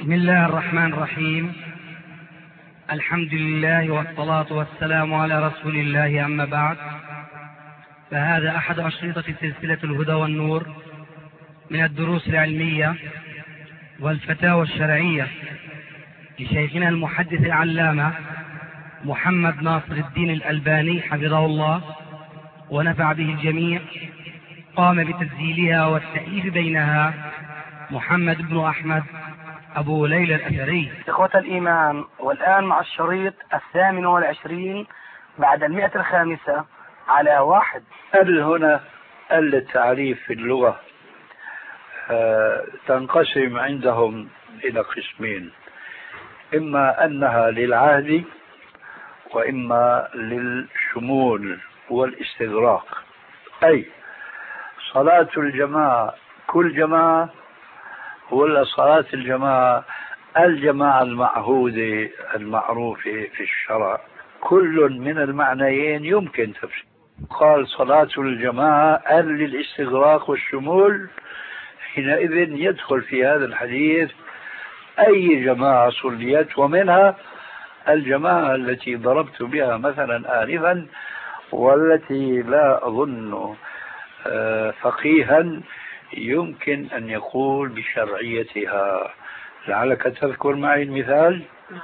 بسم الله الرحمن الرحيم. الحمد لله والصلاة والسلام على رسول الله، أما بعد، فهذا أحد أشرطة سلسلة الهدى والنور من الدروس العلمية والفتاوى الشرعية لشيخنا المحدث العلامة محمد ناصر الدين الألباني حفظه الله ونفع به الجميع. قام بتسجيلها والتأليف بينها محمد بن أحمد أبو ليلى الأثري. إخوة الإيمان، والآن مع الشريط 28 بعد 105 على 1. هل هنا التعريف في اللغة تنقسم عندهم إلى قسمين: إما أنها للعهد، وإما للشمول والاستغراق. أي صلاة الجماعة كل جماعة، ولا صلاة الجماعة المعهودة المعروفة في الشرع؟ كل من المعنيين يمكن تفسير. قال صلاة الجماعة للاستغراق والشمول، حينئذ يدخل في هذا الحديث أي جماعة صليت، ومنها الجماعة التي ضربت بها مثلا آنفا، والتي لا أظن فقيها يمكن أن يقول بشرعيتها. لعلك تذكر معي المثال.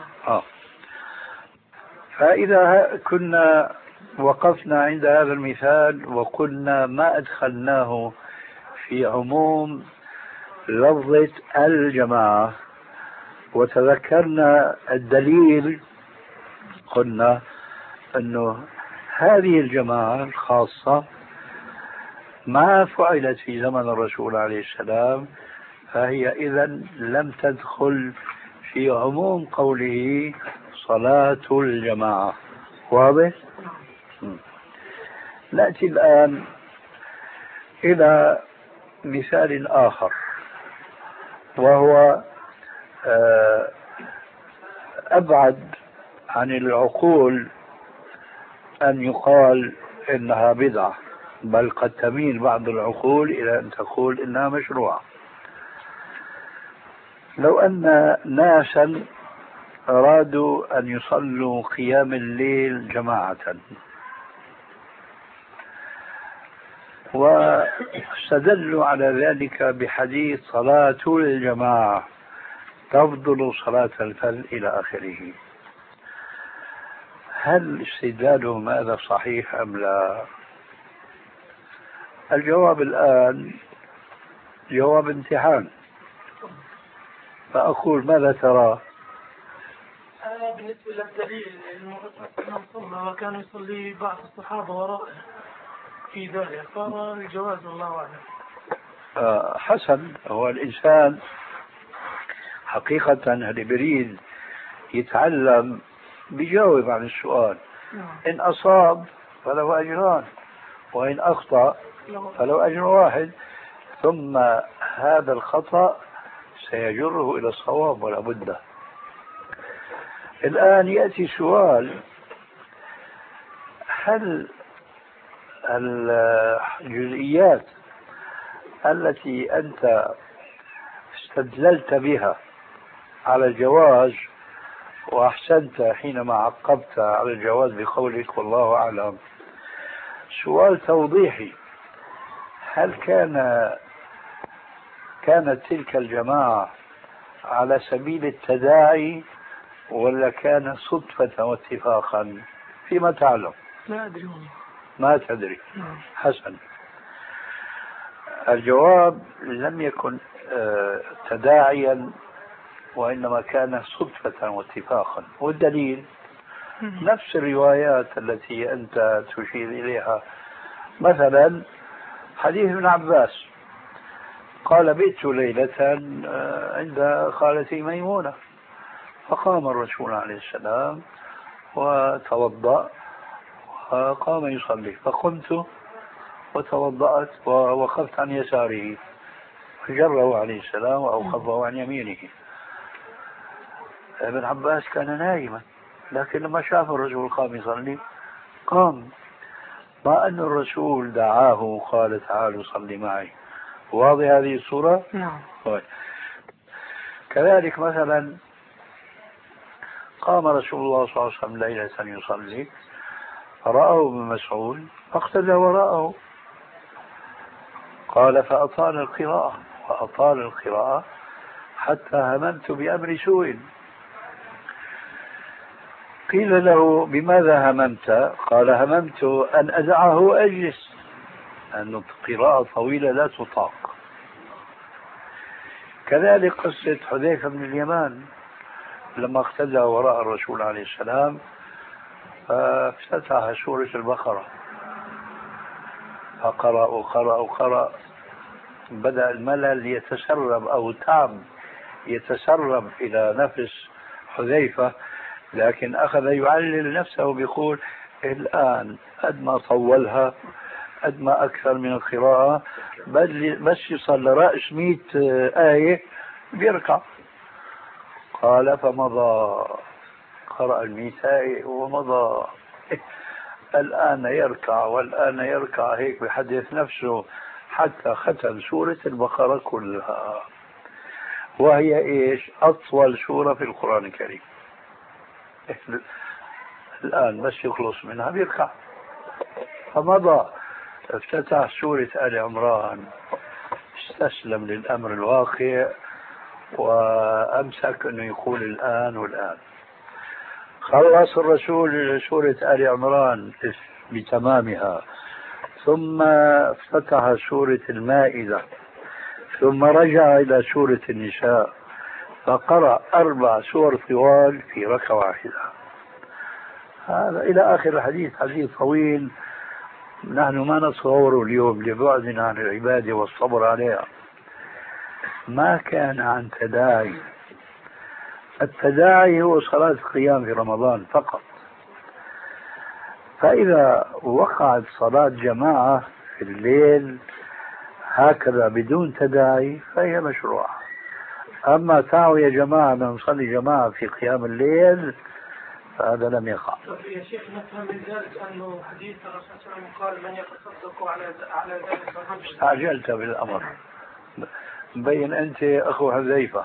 فإذا كنا وقفنا عند هذا المثال وقلنا ما أدخلناه في عموم لفظة الجماعة وتذكرنا الدليل، قلنا أنه هذه الجماعة الخاصة ما فعلت في زمن الرسول عليه السلام، فهي إذن لم تدخل في عموم قوله صلاة الجماعة. واضح؟ نأتي الآن إلى مثال آخر، وهو أبعد عن العقول أن يقال إنها بدعة، بل قد تميل بعض العقول إلى أن تقول إنها مشروعة. لو أن ناسا أرادوا أن يصلوا قيام الليل جماعة، واستدلوا على ذلك بحديث صلاة الجماعة تفضل صلاة الفرد إلى آخره، هل استدلالهم هذا صحيح أم لا؟ الجواب الآن جواب امتحان، فأقول ماذا ترى؟ بالنسبة للدليل أنه صلى وكان يصلي بعض الصحابة وراءه في ذلك، فأرى الجواز والله أعلم. حسن. هو الإنسان حقيقة اللي بريد يتعلم بيجاوب عن السؤال. إن أصاب فله أجران، وإن أخطأ فله أجر واحد، ثم هذا الخطأ سيجره إلى الصواب ولا بد. الآن يأتي سؤال: هل الجزئيات التي أنت استدللت بها على الجواز، وأحسنت حينما عقبت على الجواز بقولك والله أعلم، سؤال توضيحي: هل كانت تلك الجماعة على سبيل التداعي، ولا كان صدفة واتفاقا؟ فيما تعلم. لا أدري. ما تدري. حسن. الجواب لم يكن تداعيا، وإنما كان صدفة واتفاقا. والدليل نفس الروايات التي أنت تشير إليها. مثلا حديث ابن عباس قال: بيت ليلة عند خالتي ميمونة، فقام الرسول عليه السلام وتوضأ وقام يصلي، فقمت وتوضأت ووقفت عن يساره، فجره عليه السلام وأوقفه عن يمينه. ابن عباس كان نائما، لكن لما شاف الرسول قام يصلي قام، ما أن الرسول دعاه وقال تعالوا صلي معي. واضح هذه الصورة؟ نعم. كذلك مثلا قام رسول الله صلى الله عليه وسلم ليلة يصلي فرآه ابن مسعود فاقتدى وراءه، قال فأطال القراءة حتى هممت بأمر سوء. قيل له بماذا هممت؟ قال هممت أن أدعه أجلس، لأن القراءة طويلة لا تطاق. كذلك قصة حذيفة بن اليمان لما اقتدى وراء الرسول عليه السلام فافتتح سورة البقرة فقرأ بدأ الملل يتسرب أو تعب يتسرب إلى نفس حذيفة، لكن أخذ يعلل نفسه بيقول الآن قد ما طولها قد ما أكثر من القراءة بس يصل لرأس 100 آية بيركع. قال فمضى، قرأ 100 آية ومضى، الآن يركع والآن يركع، هيك بحدث نفسه حتى ختم سورة البقرة كلها، وهي إيش؟ أطول سورة في القرآن الكريم. الآن بس يخلص منها بيركع. فمضى افتتح سورة آل عمران، استسلم للأمر الواقع وأمسك أنه يقول الآن والآن. خلص الرسول سورة آل عمران بتمامها، ثم افتتح سورة المائدة، ثم رجع إلى سورة النساء، فقرأ 4 سور طوال في ركعة واحدة. هذا إلى آخر الحديث، حديث طويل نحن ما نتصوره اليوم لبعدنا عن العبادة والصبر عليها. ما كان عن تداعي، التداعي هو صلاة القيام في رمضان فقط. فإذا وقعت صلاة جماعة في الليل هكذا بدون تداعي فهي مشروعة. أما تعالوا يا جماعة نصلي جماعة في قيام الليل فهذا لم يقع. يا شيخ نفهم من ذلك أنه حديث الرسول صلى الله عليه وسلم قال من يتصدق على ذلك. استعجلت بالأمر، مبين أنت أخو حذيفة.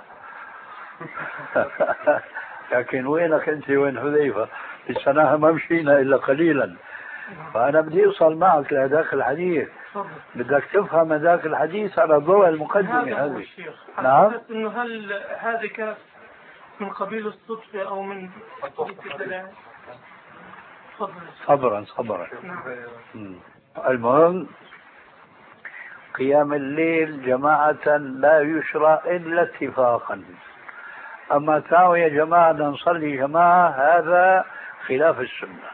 لكن وينك أنت وين حذيفة؟ لسناها ما مشينا إلا قليلا، فأنا بدي أوصل معك لهذاك الحديث. بدك تفهم هذاك الحديث على ضوء المقدمة هذه. نعم. إنه هل هذه كانت من قبيل الصدفة أو من صبرا. المهم قيام الليل جماعة لا يشرع إلا اتفاقا. أما تعالوا يا جماعة نصلي جماعة هذا خلاف السنة.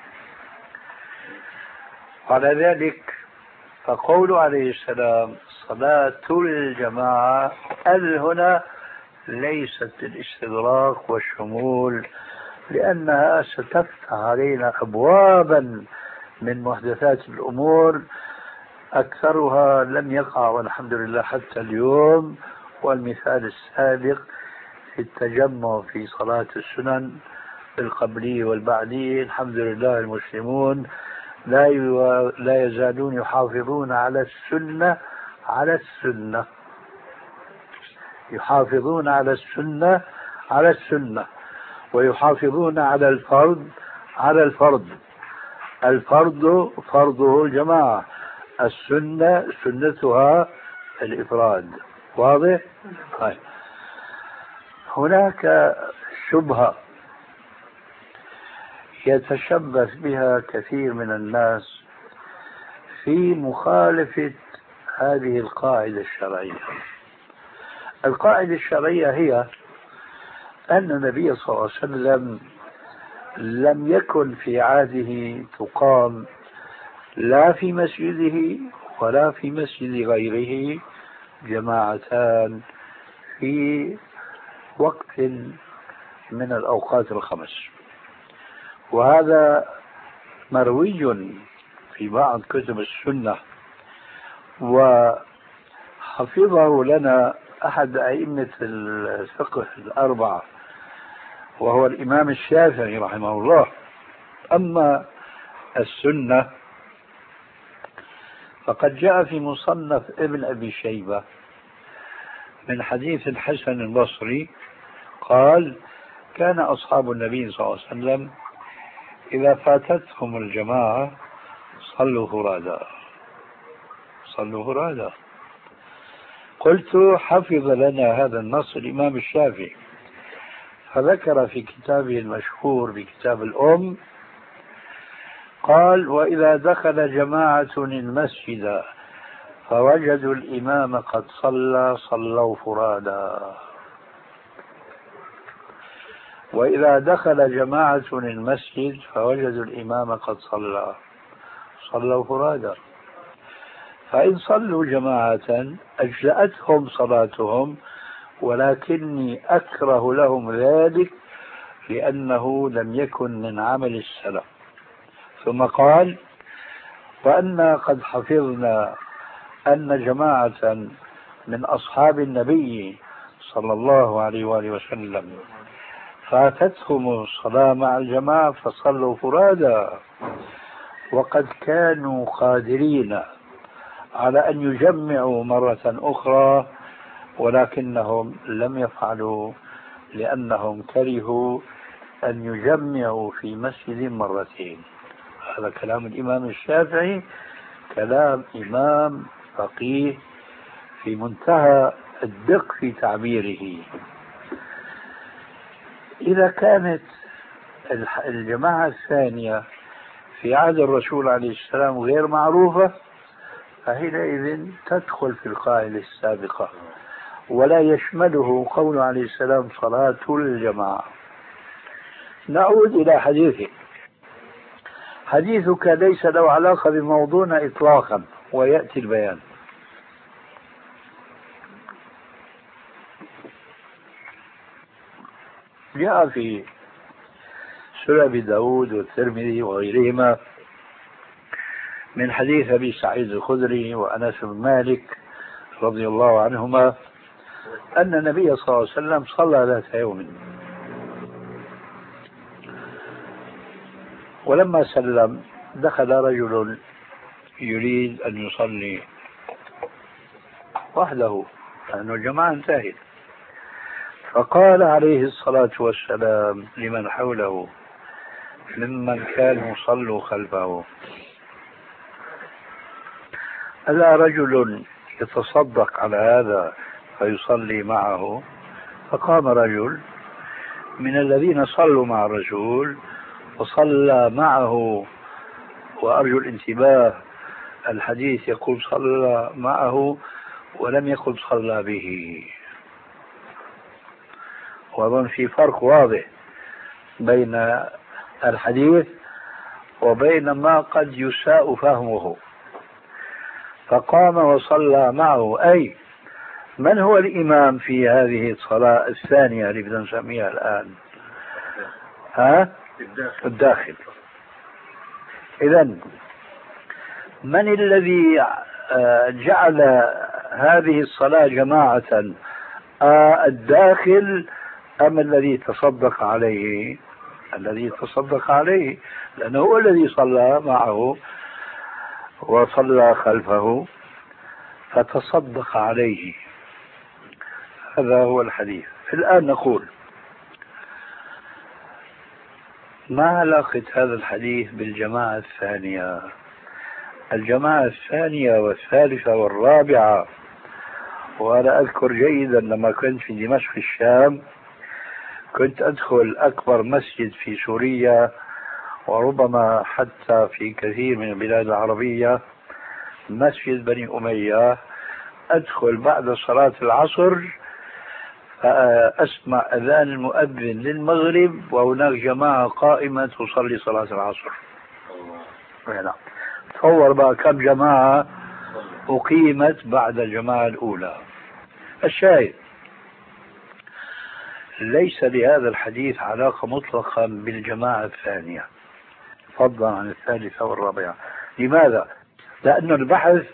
على ذلك فقول عليه السلام صلاة الجماعة هنا ليست الاستدراك والشمول، لأنها ستفتح علينا أبوابا من محدثات الأمور أكثرها لم يقع والحمد لله حتى اليوم. والمثال السابق في التجمع في صلاة السنن القبلية والبعدية، الحمد لله المسلمون لا يزالون يحافظون على السنة يحافظون على السنة ويحافظون على الفرض فرضه الجماعة، السنة سنتها الإفراد. واضح؟ طيب. هناك شبهة يتشبث بها كثير من الناس في مخالفة هذه القاعدة الشرعية. القاعدة الشرعية هي أن النبي صلى الله عليه وسلم لم يكن في عهده تقام لا في مسجده ولا في مسجد غيره جماعتان في وقت من الأوقات الخمس، وهذا مروي في بعض كتب السنة وحفظه لنا أحد أئمة الفقه الأربعة وهو الإمام الشافعي رحمه الله. أما السنة فقد جاء في مصنف ابن أبي شيبة من حديث الحسن البصري قال كان أصحاب النبي صلى الله عليه وسلم إذا فاتتهم الجماعة صلوا فرادا. قلت حفظ لنا هذا النص الإمام الشافعي، فذكر في كتابه المشهور بكتاب الأم قال وإذا دخل جماعة المسجد فوجدوا الإمام قد صلى صلوا فرادا. وإذا دخل جماعة المسجد فوجدوا الإمام قد صلى صلوا فرادا. فإن صلوا جماعة أجزأتهم صلاتهم، ولكني أكره لهم ذلك لأنه لم يكن من عمل السلف. ثم قال وأنا قد حفظنا أن جماعة من أصحاب النبي صلى الله عليه وآله وسلم فاتتهم الصلاة مع الجماعة فصلوا فرادا، وقد كانوا قادرين على أن يجمعوا مرة أخرى ولكنهم لم يفعلوا لأنهم كرهوا أن يجمعوا في مسجد مرتين. هذا كلام الإمام الشافعي، كلام إمام فقيه في منتهى الدقة في تعبيره. إذا كانت الجماعة الثانية في عهد الرسول عليه السلام غير معروفة فحينئذ تدخل في القاعدة السابقة ولا يشمله قول عليه السلام صلاة الجماعة. نعود إلى حديثه. حديثك ليس له علاقة بموضوعنا إطلاقا ويأتي البيان. جاء في سنن أبي داود والترمذي وغيرهما من حديث أبي سعيد الخدري وأنس بن مالك رضي الله عنهما أن النبي صلى الله عليه وسلم صلى ذات يوم، ولما سلم دخل رجل يريد أن يصلي وحده لأن الجماعة انتهت، فقال عليه الصلاة والسلام لمن حوله ممن كانوا صلوا خلفه ألا رجل يتصدق على هذا فيصلي معه؟ فقام رجل من الذين صلوا مع الرسول وصلى معه، وأرجو الانتباه الحديث يقول صلى معه ولم يقل صلى به، وأظن في فرق واضح بين الحديث وبين ما قد يساء فهمه. فقام وصلى معه، أي من هو الإمام في هذه الصلاة الثانية اللي بدنا نسميها الآن؟ الداخل. إذن من الذي جعل هذه الصلاة جماعة، الداخل أم الذي تصدق عليه؟ الذي تصدق عليه، لأنه هو الذي صلى معه وصلى خلفه فتصدق عليه. هذا هو الحديث. الآن نقول ما علاقة هذا الحديث بالجماعة الثانية؟ الجماعة الثانية والثالثة والرابعة، وأنا أذكر جيدا لما كنت في دمشق الشام كنت أدخل أكبر مسجد في سوريا وربما حتى في كثير من البلاد العربية، مسجد بني أمية، أدخل بعد صلاة العصر فأسمع أذان المؤذن للمغرب وهناك جماعة قائمة تصلي صلاة العصر. تصور بقى كم جماعة أقيمت بعد الجماعة الأولى. الشاهد ليس لهذا الحديث علاقة مطلقا بالجماعة الثانية فضلا عن الثالثة والرابعة. لماذا؟ لأن البحث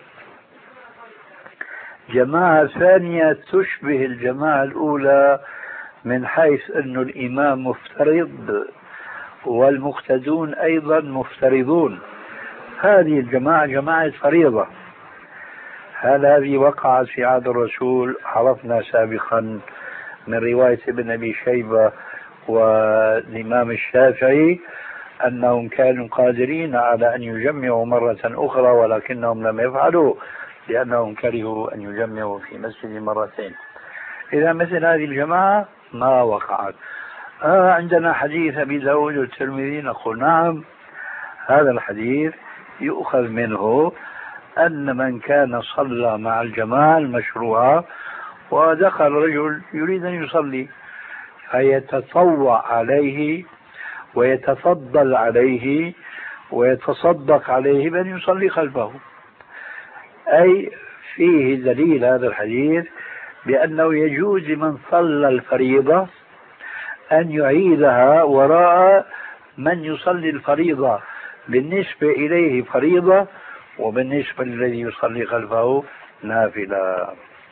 جماعة ثانية تشبه الجماعة الأولى من حيث أن الإمام مفترض والمقتدون أيضا مفترضون. هذه الجماعة جماعة فريضة، هل هذه وقعت في عهد الرسول؟ عرفنا سابقا من رواية ابن أبي شيبة والإمام الشافعي أنهم كانوا قادرين على أن يجمعوا مرة أخرى ولكنهم لم يفعلوا لأنهم كرهوا أن يجمعوا في مسجد مرتين. إذا مثل هذه الجماعة ما وقعت. عندنا حديث أبي داود والترمذي، نقول نعم، هذا الحديث يؤخذ منه أن من كان صلى مع الجماعة المشروعة ودخل رجل يريد أن يصلي فيتطوع عليه ويتفضل عليه ويتصدق عليه بأن يصلي خلفه، أي فيه دليل هذا الحديث بأنه يجوز لمن صلى الفريضة أن يعيدها وراء من يصلي الفريضة بالنسبة إليه فريضة وبالنسبة للذي يصلي خلفه نافلة.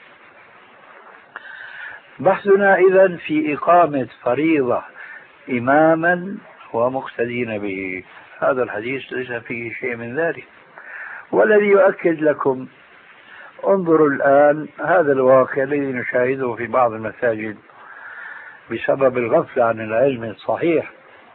بحثنا إذن في إقامة فريضة إماما ومقتدين به، هذا الحديث ليس فيه شيء من ذلك. والذي يؤكد لكم، انظروا الآن هذا الواقع الذي نشاهده في بعض المساجد بسبب الغفلة عن العلم الصحيح.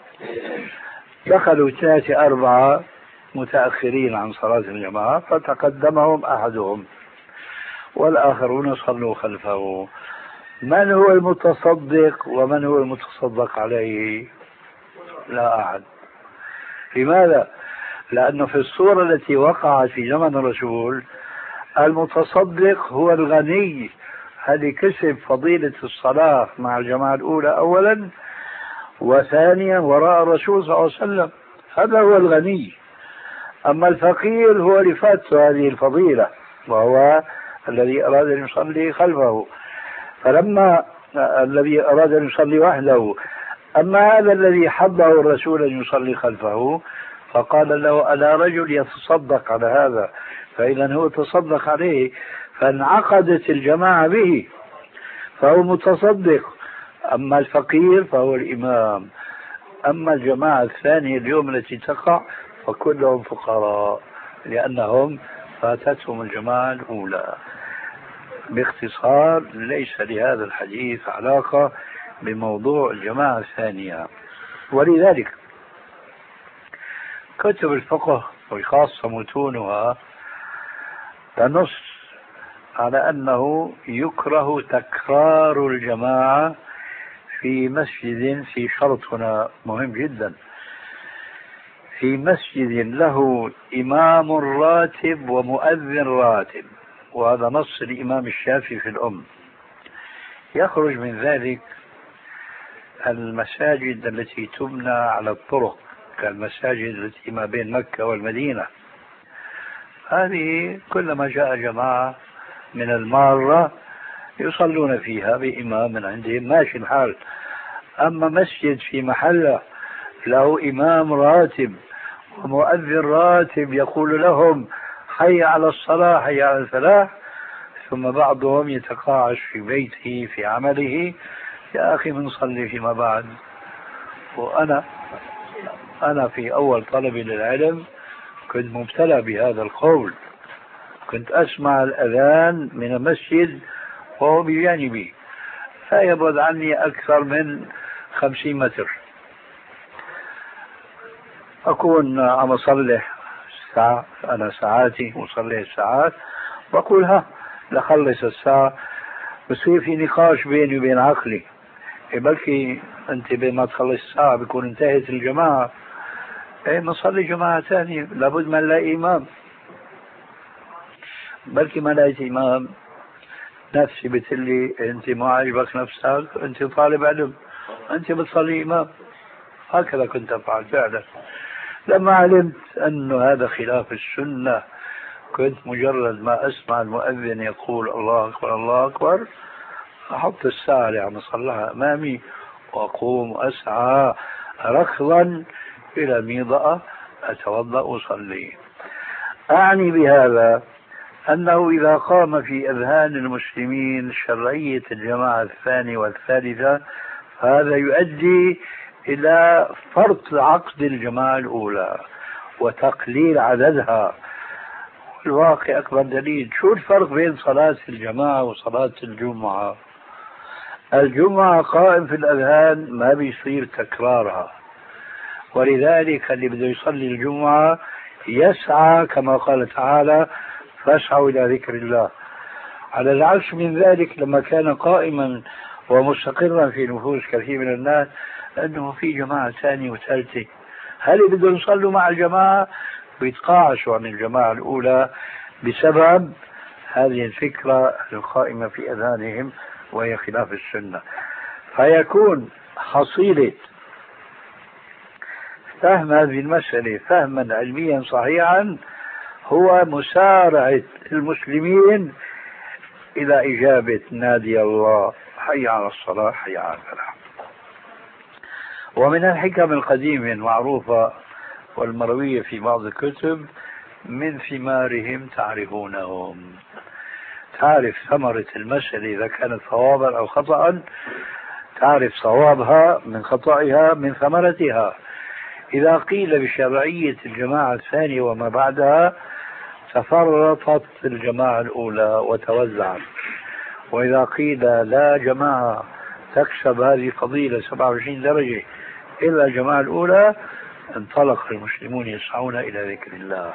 دخلوا 3-4 متأخرين عن صلاة الجماعة فتقدمهم أحدهم والآخرون صلوا خلفه. من هو المتصدق ومن هو المتصدق عليه؟ لا أحد. لماذا؟ لأنه في الصورة التي وقعت في زمن الرسول المتصدق هو الغني الذي كسب فضيلة الصلاة مع الجماعة الأولى أولا، وثانيا وراء الرسول صلى الله عليه وسلم، هذا هو الغني. أما الفقير هو اللي فاته هذه الفضيلة وهو الذي أراد أن يصلي خلفه، فلما الذي أراد أن يصلي وحده. أما هذا الذي حضه الرسول أن يصلي خلفه فقال له ألا رجل يتصدق على هذا، فإذا هو تصدق عليه فانعقدت الجماعة به فهو متصدق. أما الفقير فهو الإمام. أما الجماعة الثانية اليوم التي تقع فكلهم فقراء لأنهم فاتتهم الجماعة الأولى. باختصار ليس لهذا الحديث علاقة بموضوع الجماعة الثانية. ولذلك كتب الفقه وخاصة متونها تنص على أنه يكره تكرار الجماعة في مسجد، في شرط هنا مهم جدا، في مسجد له إمام راتب ومؤذن راتب، وهذا نص الإمام الشافعي في الأم. يخرج من ذلك المساجد التي تبنى على الطرق كالمساجد التي ما بين مكة والمدينة، هذه كلما جاء جماعة من المارة يصلون فيها بإمام من عندهم ماشي الحال. أما مسجد في محله له إمام راتب ومؤذن راتب يقول لهم حي على الصلاة حي على الفلاح، ثم بعضهم يتقاعس في بيته في عمله، يا أخي بنصلي فيما بعد. وأنا في أول طلبي للعلم كنت مبتلى بهذا القول، كنت أسمع الأذان من المسجد وهو بجانبي لا يبعد عني أكثر من 50 متر، أكون عم أصلح ساعة، أنا ساعاتي وصلي الساعات، بقول لخلص الساعة، بصير في نقاش بيني وبين عقلي، بلكي أنت بين ما تخلص الساعة بيكون انتهت الجماعة، نصلي جماعة ثانية، لابد ما نلاقي إمام. بلكي ما لقيت إمام نفسي بتقلي أنت ما عجبك نفسك، أنت طالب علم، أنت بتصلي إمام. هكذا كنت أفعل فعلا. لما علمت أنه هذا خلاف السنة كنت مجرد ما أسمع المؤذن يقول الله أكبر الله أكبر أحط الساعة اللي عم أصلها أمامي وأقوم أسعى ركضا إلى الميضة أتوضأ وأصلي. أعني بهذا أنه إذا قام في أذهان المسلمين شرعية الجماعة الثانية والثالثة هذا يؤدي إلى فرط عقد الجماعة الأولى وتقليل عددها. الواقع أكبر دليل. شو الفرق بين صلاة الجماعة وصلاة الجمعة؟ الجمعة قائم في الأذهان، ما بيصير تكرارها، ولذلك اللي بده يصلي الجمعة يسعى كما قال تعالى فاسعوا إلى ذكر الله. على العكس من ذلك لما كان قائما ومستقرا في نفوس كثير من الناس أنه في جماعة ثانية وثالثة، هل بدهم يصلوا مع الجماعة ويتقاعسوا عن الجماعة الأولى بسبب هذه الفكرة القائمة في أذهانهم وهي خلاف السنة. فيكون حصيلة فهم هذه المسألة فهما علميا صحيحا هو مسارعة المسلمين إلى إجابة نادي الله حي على الصلاة حي على الفلاح. ومن الحكم القديمة المعروفة والمروية في بعض الكتب من ثمارهم تعرفونهم، تعرف ثمرة المسألة إذا كانت صوابا أو خطأ، تعرف صوابها من خطأها من ثمرتها. إذا قيل بشرعية الجماعة الثانية وما بعدها تفرطت الجماعة الأولى وتوزعت، وإذا قيل لا جماعة تكسب هذه الفضيلة 27 درجة إلا الجماعة الأولى انطلق المسلمون يسعون إلى ذكر الله.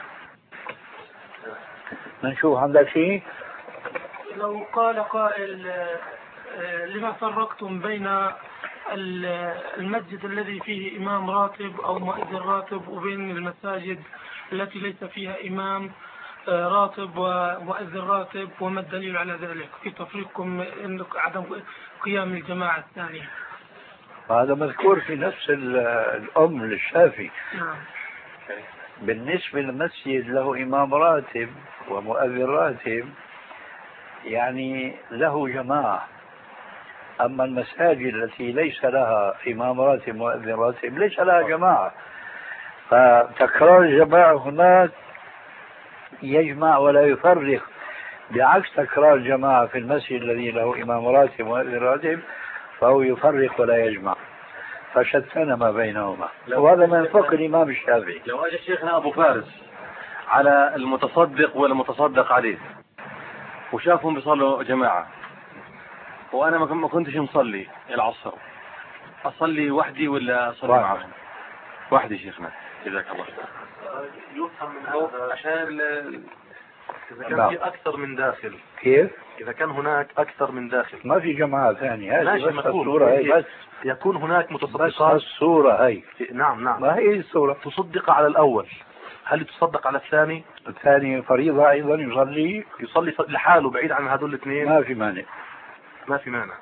نشوف عندك شيء؟ لو قال قائل لما فرقتم بين المسجد الذي فيه إمام راتب أو مؤذن راتب وبين المساجد التي ليس فيها إمام راتب ومؤذن راتب، وما الدليل على ذلك في تفريقكم عدم قيام الجماعة الثانية؟ هذا مذكور في نفس الأم للشافعي. نعم. بالنسبة للمسجد له إمام راتب ومؤذن راتب يعني له جماعة، أما المساجد التي ليس لها إمام راتب مؤذن راتب ليس لها جماعة، فتكرار الجماعة هناك يجمع ولا يفرق، بعكس تكرار الجماعة في المسجد الذي له إمام راتب مؤذن راتب فهو يفرق ولا يجمع، فشتان ما بينهما، وهذا من فقه الإمام الشافعي. لو أجى شيخنا أبو فارس على المتصدق والمتصدق عليه وشافهم بيصلوا جماعة وأنا ما كنتش مصلي العصر، أصلي وحدي ولا أصلي معهم؟ وحدي شيخنا جزاك الله. يفهم من هذا عشان إذا كان في أكثر من داخل. كيف؟ إذا كان هناك أكثر من داخل ما في جماعة ثانية، هذه بس الصورة هي، بس يكون هناك متصدقات. بس الصورة هي. نعم ما هي الصورة؟ تصدق على الأول، هل تصدق على الثاني؟ الثاني فريضة أيضا يصلي لحاله بعيد عن هذول الاثنين، ما في مانع. ما في مانع.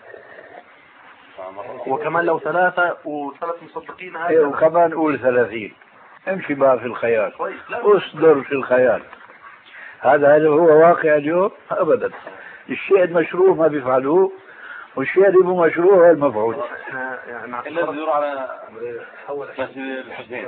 وكمان لو ثلاث مصدقين هذا وكمان قول 30 امشي بقى في الخيال، اصدر في الخيال. هذا هو واقع اليوم؟ ابدا. الشيء المشروع ما بيفعلوه، والشيء اللي مو مشروع هو المفعول. الذي يدور على مسجد الحسين.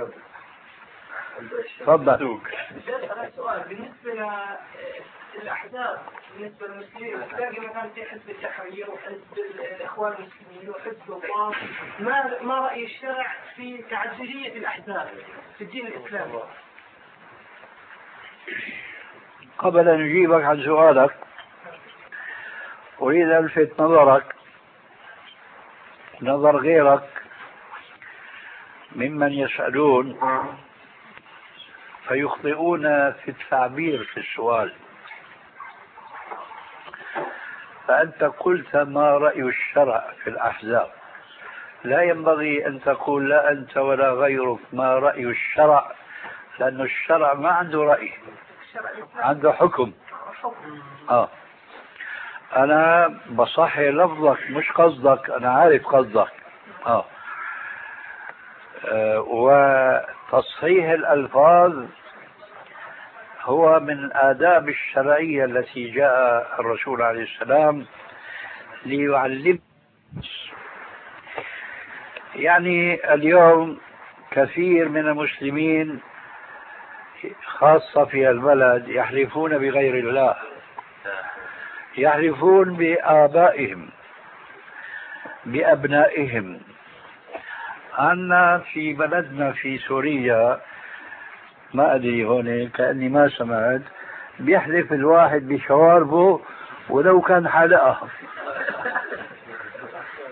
تفضل. سؤال بالنسبة للأحزاب، بالنسبة للمسلمين تلاقي مثلا في حزب التحرير وحزب الإخوان المسلمين وحزب الله، ما رأي الشرع في تعددية الأحزاب في الدين الإسلامي؟ قبل أن أجيبك عن سؤالك أريد أن ألفت نظرك نظر غيرك ممن يسألون فيخطئون في التعبير في السؤال. فأنت قلت ما رأي الشرع في الأحزاب، لا ينبغي أن تقول لا أنت ولا غيرك ما رأي الشرع، لأن الشرع ما عنده رأي، عنده حكم. أنا بصحي لفظك مش قصدك، أنا عارف قصدك. وتصحيح الألفاظ هو من الآداب الشرعية التي جاء الرسول عليه السلام ليعلم. يعني اليوم كثير من المسلمين خاصة في البلد يحلفون بغير الله، يحلفون بآبائهم بأبنائهم. عنا في بلدنا في سوريا ما أدري هون كأني ما سمعت بيحلف الواحد بشواربه ولو كان حلقه.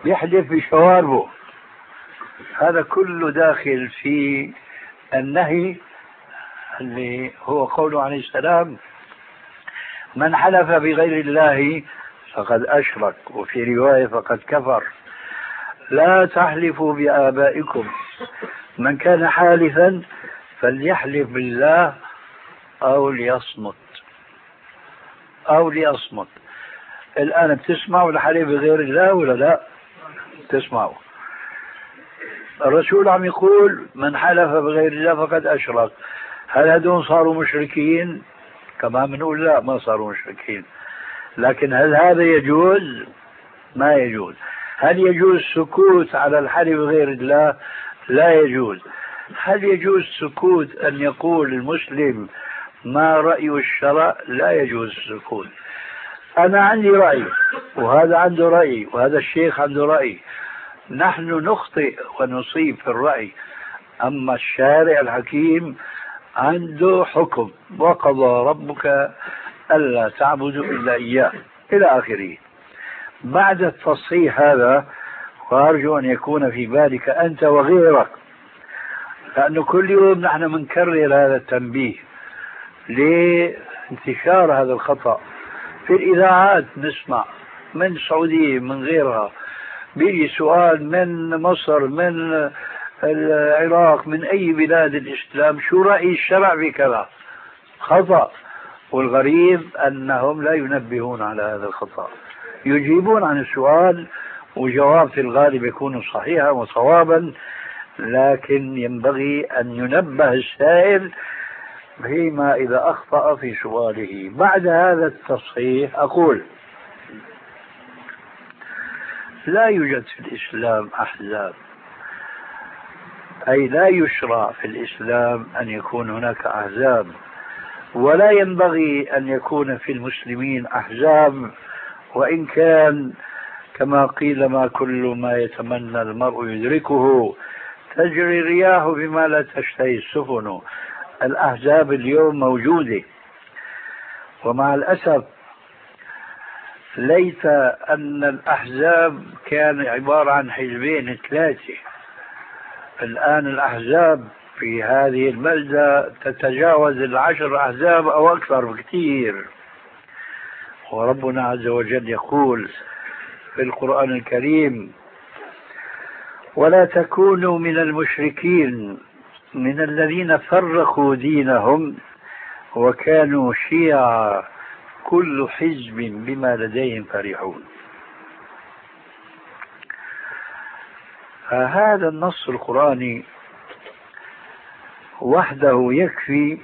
يحلف بشواربه. هذا كله داخل في النهي اللي هو قوله عليه السلام: من حلف بغير الله فقد أشرك، وفي رواية فقد كفر. لا تحلفوا بآبائكم، من كان حالفا فليحلف بالله أو ليصمت أو ليصمت. الآن بتسمعوا الحلف بغير الله ولا لا؟ تسمعوا. الرسول عم يقول من حلف بغير الله فقد أشرك. هل هدول صاروا مشركين؟ كما بنقول لا، ما صاروا مشركين. لكن هل هذا يجوز؟ ما يجوز. هل يجوز سكوت على الحلف بغير الله؟ لا يجوز. هل يجوز سكوت أن يقول المسلم ما رأي الشرع؟ لا يجوز السكوت. أنا عندي رأي وهذا عنده رأي وهذا الشيخ عنده رأي، نحن نخطئ ونصيب في الرأي، أما الشارع الحكيم عنده حكم: وقضى ربك ألا تعبدوا إلا إياه، إلى آخره. بعد التصحيح هذا، وأرجو أن يكون في بالك أنت وغيرك، لأنه كل يوم نحن منكرر هذا التنبيه لانتشار هذا الخطأ في الإذاعات. نسمع من السعودية من غيرها بيجي سؤال من مصر، من العراق، من أي بلاد الإسلام: شو رأي الشرع بكذا؟ خطأ. والغريب أنهم لا ينبهون على هذا الخطأ، يجيبون عن السؤال وجواب في الغالب يكون صحيحا وصوابا، لكن ينبغي أن ينبه السائل فيما إذا أخطأ في سؤاله. بعد هذا التصحيح أقول: لا يوجد في الإسلام أحزاب، أي لا يشرع في الإسلام أن يكون هناك أحزاب، ولا ينبغي أن يكون في المسلمين أحزاب، وإن كان كما قيل ما كل ما يتمنى المرء يدركه، تجري الرياح بما لا تشتهي السفن. الأحزاب اليوم موجودة، ومع الأسف ليت أن الأحزاب كان عبارة عن حزبين 3. الآن الأحزاب في هذه البلدة تتجاوز 10 أحزاب أو أكثر بكثير. وربنا عز وجل يقول في القرآن الكريم: ولا تكونوا من المشركين من الذين فرقوا دينهم وكانوا شيعا كل حزب بما لديهم فرحون. فهذا النص القرآني وحده يكفي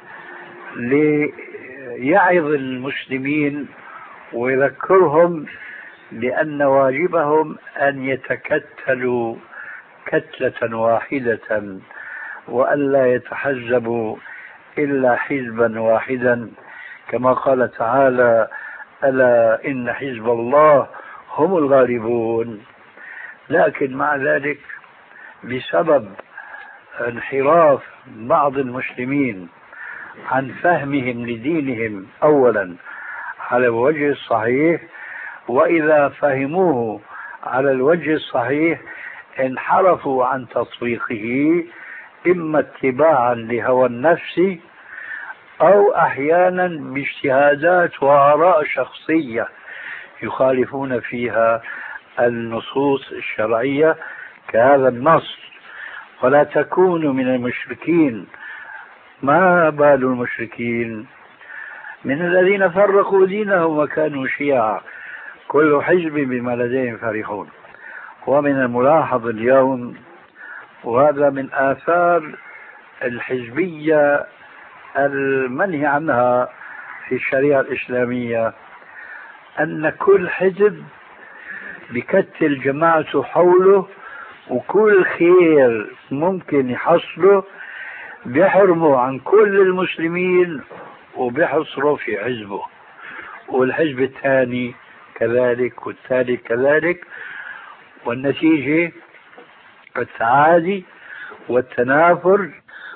ليعظ المسلمين ويذكرهم بأن واجبهم أن يتكتلوا كتلة واحدة، وألا يتحزبوا إلا حزبا واحدا، كما قال تعالى: ألا إن حزب الله هم الغالبون. لكن مع ذلك بسبب انحراف بعض المسلمين عن فهمهم لدينهم أولا على الوجه الصحيح، وإذا فهموه على الوجه الصحيح انحرفوا عن تطبيقه، إما اتباعا لهوى النفس أو أحيانا باجتهادات وآراء شخصية يخالفون فيها النصوص الشرعية كهذا النص: ولا تكونوا من المشركين. ما بال المشركين؟ من الذين فرقوا دينهم وكانوا شيعا كل حزب بما لديهم فرحون. ومن الملاحظ اليوم، وهذا من آثار الحزبية المنهي عنها في الشريعة الإسلامية، أن كل حزب بكتل جماعته حوله، وكل خير ممكن يحصله بيحرمه عن كل المسلمين وبيحصره في حزبه، والحزب الثاني كذلك والثالث كذلك، والنتيجة التعادي والتنافر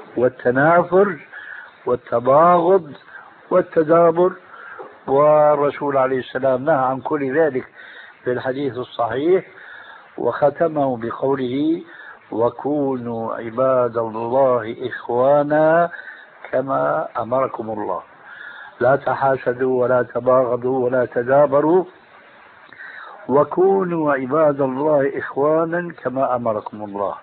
والتباغض والتدابر. والرسول عليه السلام نهى عن كل ذلك في الحديث الصحيح، وختمه بقوله وكونوا عباد الله إخوانا كما أمركم الله، لا تحاسدوا ولا تباغضوا ولا تدابروا، وكونوا عباد الله إخوانا كما أمركم الله.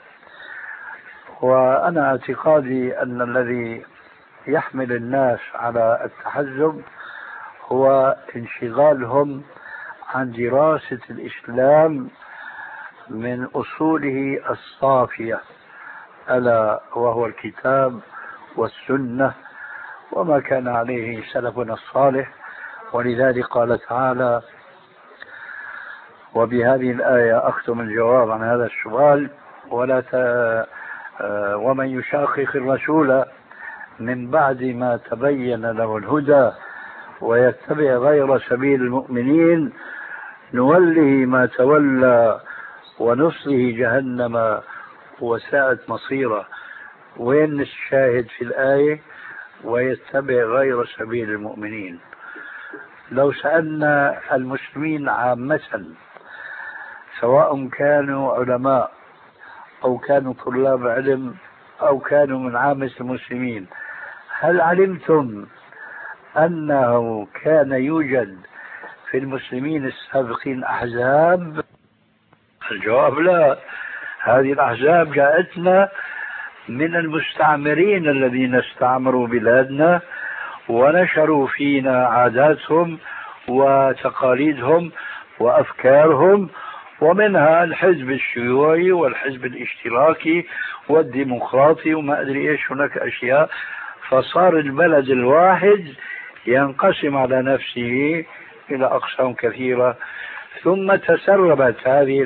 وأنا اعتقادي أن الذي يحمل الناس على التحزب هو انشغالهم عن دراسة الإسلام من أصوله الصافية، ألا وهو الكتاب والسنة وما كان عليه سلفنا الصالح. ولذلك قال تعالى، وبهذه الآية أختم الجواب عن هذا السؤال، ومن يشاقق الرسول من بعد ما تبين له الهدى ويتبع غير سبيل المؤمنين نوله ما تولى ونصله جهنم وساءت مصيره. وين الشاهد في الآية؟ ويتبع غير سبيل المؤمنين. لو سألنا المسلمين عامة سواء كانوا علماء أو كانوا طلاب علم أو كانوا من عامة المسلمين، هل علمتم أنه كان يوجد في المسلمين السابقين أحزاب؟ الجواب لا. هذه الأحزاب جاءتنا من المستعمرين الذين استعمروا بلادنا ونشروا فينا عاداتهم وتقاليدهم وأفكارهم، ومنها الحزب الشيوعي والحزب الاشتراكي والديمقراطي وما أدري إيش، هناك أشياء. فصار البلد الواحد ينقسم على نفسه إلى أقسام كثيرة، ثم تسربت هذه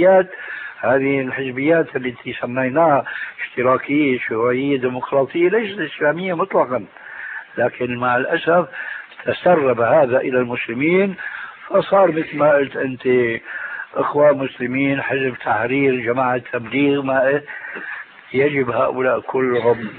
الحزبيات التي سميناها اشتراكية شيوعية ديمقراطية، ليست إسلامية مطلقا، لكن مع الأسف تسرب هذا إلى المسلمين، فصار مثل ما قلت أنت إخوان مسلمين، حزب تحرير، جماعة تبليغ، ما يجب هؤلاء كلهم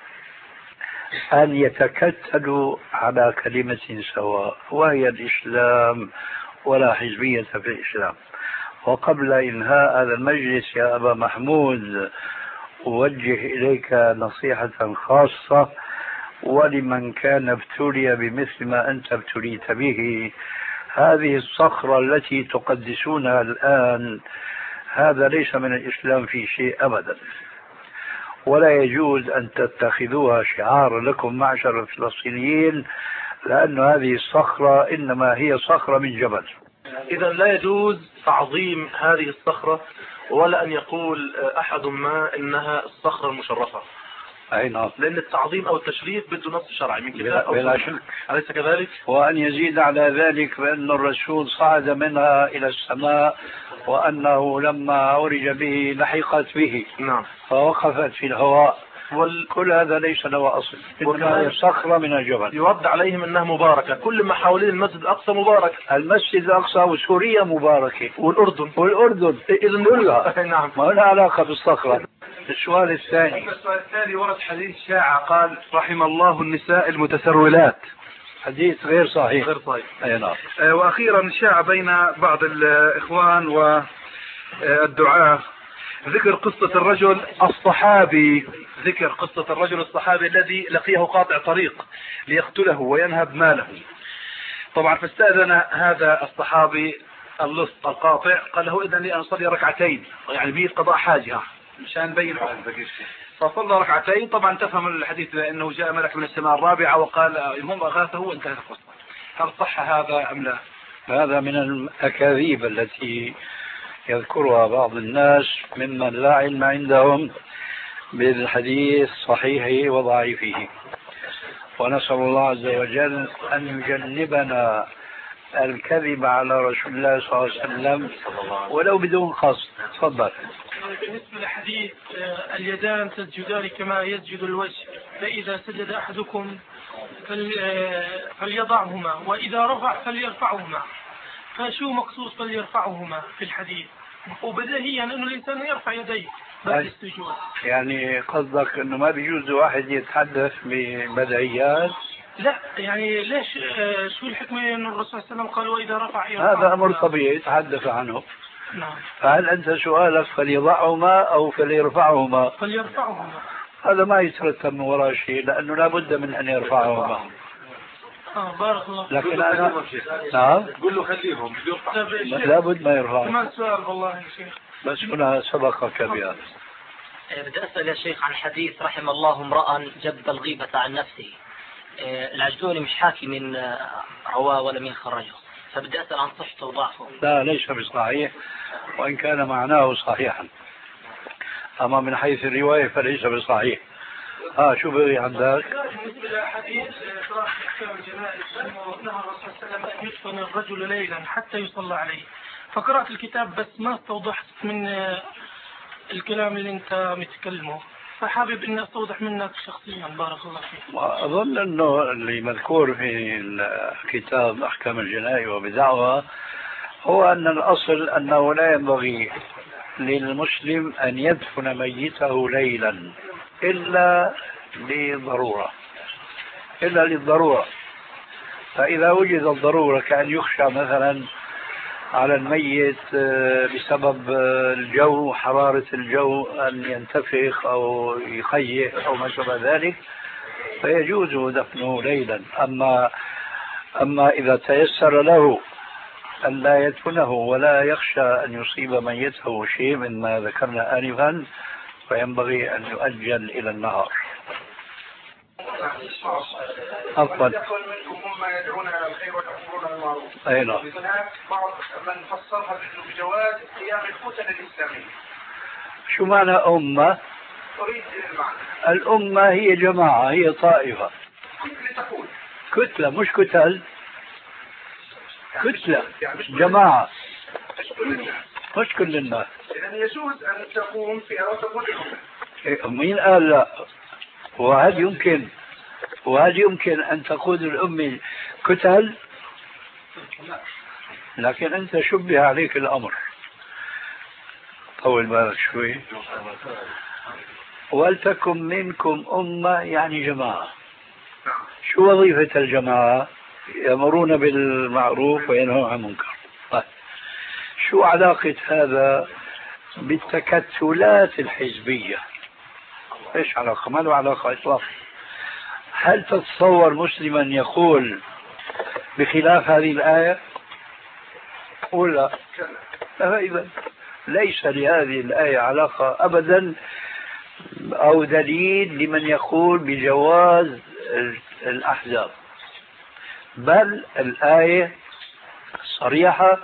أن يتكتلوا على كلمة سواء وهي الإسلام، ولا حزبية في الإسلام. وقبل إنهاء هذا المجلس يا أبا محمود أوجه إليك نصيحة خاصة، ولمن كان ابتلي بمثل ما أنت ابتليت به. هذه الصخرة التي تقدسونها الآن هذا ليس من الإسلام في شيء أبدا، ولا يجوز أن تتخذوها شعار لكم معشر الفلسطينيين، لأن هذه الصخرة إنما هي صخرة من جبل. إذا لا يجوز تعظيم هذه الصخرة، ولا أن يقول أحد ما إنها الصخرة المشرفة. أي نعم، لأن التعظيم أو التشريف بده نص شرعي من كتاب بلا شك، أليس كذلك؟ وأن يزيد على ذلك بأن الرسول صعد منها إلى السماء، وأنه لما عرج به لحقت به، نعم، فوقفت في الهواء، كل هذا ليس له أصل، إنما هي صخرة من الجبل. يرد عليهم أنها مباركة، كل ما حوالين المسجد الأقصى مبارك، المسجد الأقصى وسوريا مباركة والأردن إذن كلها نعم، ما لها علاقة بالصخرة. السؤال الثاني ورد حديث شاعة قال رحم الله النساء المتسرولات، حديث غير صحيح. أي نعم. وأخيرا شاع بين بعض الإخوان والدعاة ذكر قصة الرجل الصحابي الذي لقيه قاطع طريق ليقتله وينهب ماله. طبعا فاستأذن هذا الصحابي اللص القاطع، قال له إذن لي أن أصلي ركعتين، يعني به قضاء حاجة مشان بين حكم. فصلى ركعتين. طبعا تفهم الحديث لأنه جاء ملك من السماء الرابعة وقال هم أغاثه وانتهت القصة. هل صح هذا أم لا؟ هذا من الأكاذيب التي يذكرها بعض الناس ممن لا علم عندهم بالحديث صحيحه وضعيفه، ونسأل الله عز وجل أن يجنبنا الكذب على رسول الله صلى الله عليه وسلم ولو بدون قصد. تفضل. بالنسبة لحديث اليدان تسجدان كما يسجد الوجه، فإذا سجد أحدكم فليضعهما وإذا رفع فليرفعهما، فشو مقصود فليرفعهما في الحديث؟ وبديهيا أنه الإنسان يرفع يديه بعد السجود. يعني قصدك أنه ما بيجوز واحد يتحدث ببديهيات؟ لا، يعني ليش شو الحكمة أن الرسول صلى الله عليه وسلم قال وإذا رفع هذا أمر طبيعي يتحدث عنه، نعم. فهل أنت سؤالك فليضعهما أو فليرفعهما؟ فليرفعهما. هذا ما يترتب من وراء شيء، لأنه لا بد من أن يرفعهما. بارك الله. لكن أنا نعم قل له خليهم لا بد ما يرفعهما. كمان سؤال والله يا شيخ، بس هنا سبقك بها. بدي أسأل يا شيخ عن حديث رحم الله امرأ جب الغيبة عن نفسه. العجلوني مش حاكي من رواه ولا من خرجه، فبدي أسأل عن صحته وضعفه. لا ليس بصحيح، وإن كان معناه صحيحا، أما من حيث الرواية فليس بصحيح. شو بغي عندك؟ بالنسبة لحديث صلاح أحكام الجنائز أنه نهى الرسول صلى الله عليه وسلم أن يدفن الرجل ليلا حتى يصلى عليه، فقرأت الكتاب بس ما استوضحت من الكلام اللي أنت متكلمه، فحابب أن أستوضح منك شخصيا. بارك الله فيك. وأظن أنه اللي مذكور في الكتاب أحكام الجنائز وبدعوة هو أن الأصل أنه لا ينبغي للمسلم أن يدفن ميته ليلا إلا للضرورة. فإذا وجد الضرورة كأن يخشى مثلا على الميت بسبب الجو، حرارة الجو، أن ينتفخ أو يخيح أو ما شابه ذلك، فيجوز دفنه ليلا. أما إذا تيسر له أن لا يدفنه ولا يخشى أن يصيب ميته شيء مما ذكرنا آنفا، فينبغي أن يؤجل إلى النهار. أفضل. يقول منكم مما يدعون على الخير ويأمرون بالمعروف. أي نعم. هناك بعض من فسرها بجواز قيام الكتل الإسلامية. شو معنى أمة؟ أريد المعنى. الأمة هي جماعة، هي طائفة. تقول كتلة مش كتل، كتلة جماعة مش كل الناس. يعني يجوز أن تقوم في وتقول مين قال لا؟ وهل يمكن أن تقود الأمة كتل؟ لكن أنت شبه عليك الأمر. طول بالك شوي. ولتكن منكم أمة يعني جماعة. شو وظيفة الجماعة؟ يأمرون بالمعروف وينهون عن المنكر. شو علاقة هذا بالتكتلات الحزبية؟ ايش علاقة؟ ما له علاقة اطلاقا. هل تتصور مسلما يقول بخلاف هذه الآية؟ ولا إذا ليس لهذه الآية علاقة أبدا أو دليل لمن يقول بجواز الأحزاب، بل الآية صريحة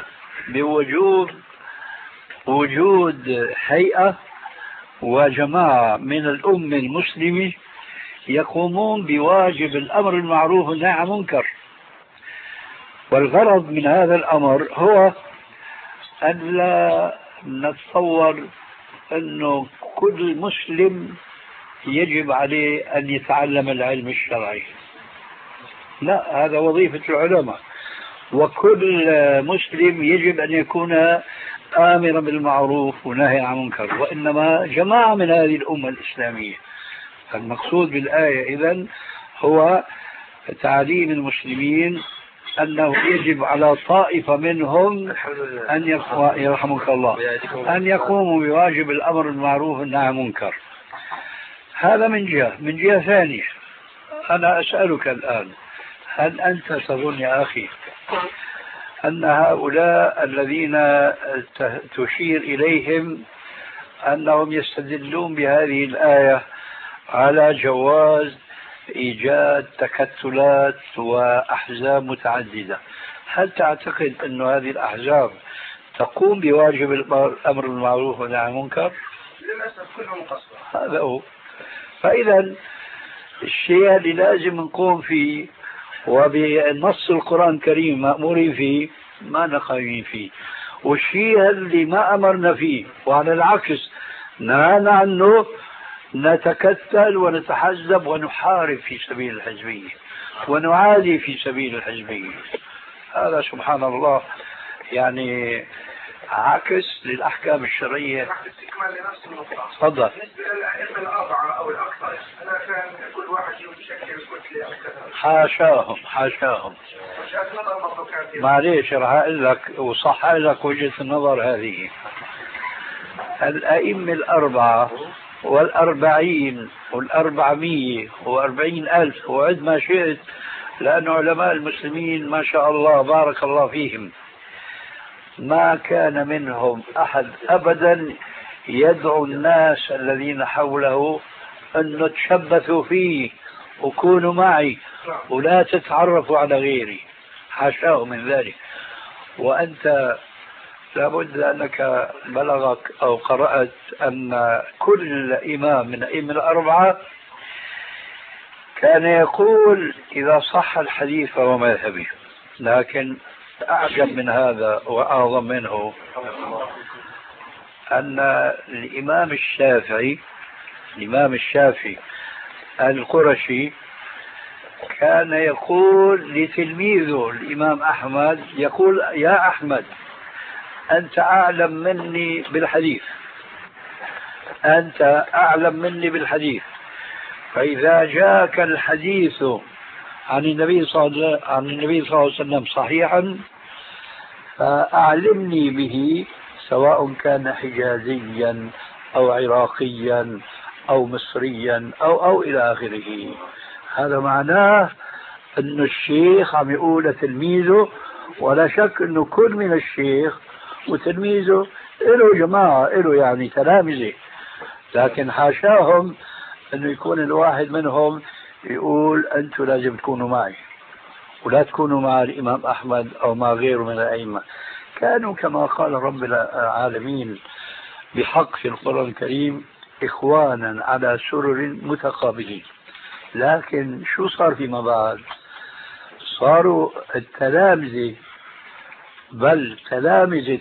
بوجود هيئة وجماعة من الأمة المسلمة يقومون بواجب الأمر المعروف والنهي عن المنكر. والغرض من هذا الأمر هو أن لا نتصور أنه كل مسلم يجب عليه أن يتعلم العلم الشرعي، لا، هذا وظيفة العلماء. وكل مسلم يجب أن يكون آمرا بالمعروف ونهي عن المنكر، وإنما جماعة من هذه الأمة الإسلامية. المقصود بالآية إذن هو تعليم المسلمين أنه يجب على طائفة منهم أن يرحمك الله أن يقوموا بواجب الأمر بالمعروف والنهي عن المنكر. هذا من جهة ثانية أنا أسألك الآن، هل أنت تظن يا أخي أن هؤلاء الذين تشير إليهم أنهم يستدلون بهذه الآية على جواز إيجاد تكتلات وأحزاب متعددة، هل تعتقد أن هذه الأحزاب تقوم بواجب الأمر بالمعروف والنهي عن المنكر؟ للأسف كلهم مقصر. هذا هو. فإذا الشيء اللي لازم نقوم فيه وبنص القرآن الكريم مأمورين فيه ما نقايمين فيه، والشيء اللي ما أمرنا فيه وعلى العكس نهانا عنه نتكتل ونتحزب ونحارب في سبيل الحزبية ونعادي في سبيل الحزبية. هذا سبحان الله يعني عكس للأحكام الشرعية. استكمال لنفس النقطة. تفضل. بالنسبة للأئمة الأربعة أو الأكثر، هل كان كل واحد يشكل كتلة أو كذا؟ حاشاهم وجهة نظر برضه كانت. معليش راح أقول لك وصح لك وجهة النظر هذه. الأئمة الأربعة والأربعين والأربعمية وأربعين ألف وعد ما شئت، لأن علماء المسلمين ما شاء الله بارك الله فيهم ما كان منهم أحد أبدا يدعو الناس الذين حوله أن تشبثوا فيه وكونوا معي ولا تتعرفوا على غيري، حاشاه من ذلك. وأنت لابد أنك بلغك أو قرأت أن كل إمام من الأئمة الأربعة كان يقول إذا صح الحديث فهو مذهبي. لكن أعجب من هذا وأعظم منه أن الإمام الشافعي القرشي كان يقول لتلميذه الإمام أحمد، يقول يا أحمد أنت أعلم مني بالحديث، فإذا جاءك الحديث عن النبي صلى الله عليه وسلم صحيحا فأعلمني به، سواء كان حجازيا أو عراقيا أو مصريا أو إلى آخره. هذا معناه أن الشيخ عم يقول لتلميذه، ولا شك أنه كل من الشيخ وتلميذه له جماعة له يعني تلامذة، لكن حاشاهم أنه يكون الواحد منهم يقول أنتم لازم تكونوا معي ولا تكونوا مع الإمام أحمد أو مع غيره من الأئمة. كانوا كما قال رب العالمين بحق في القرآن الكريم إخوانا على سرر متقابلين. لكن شو صار فيما بعد؟ صاروا التلامذة بل تلامذة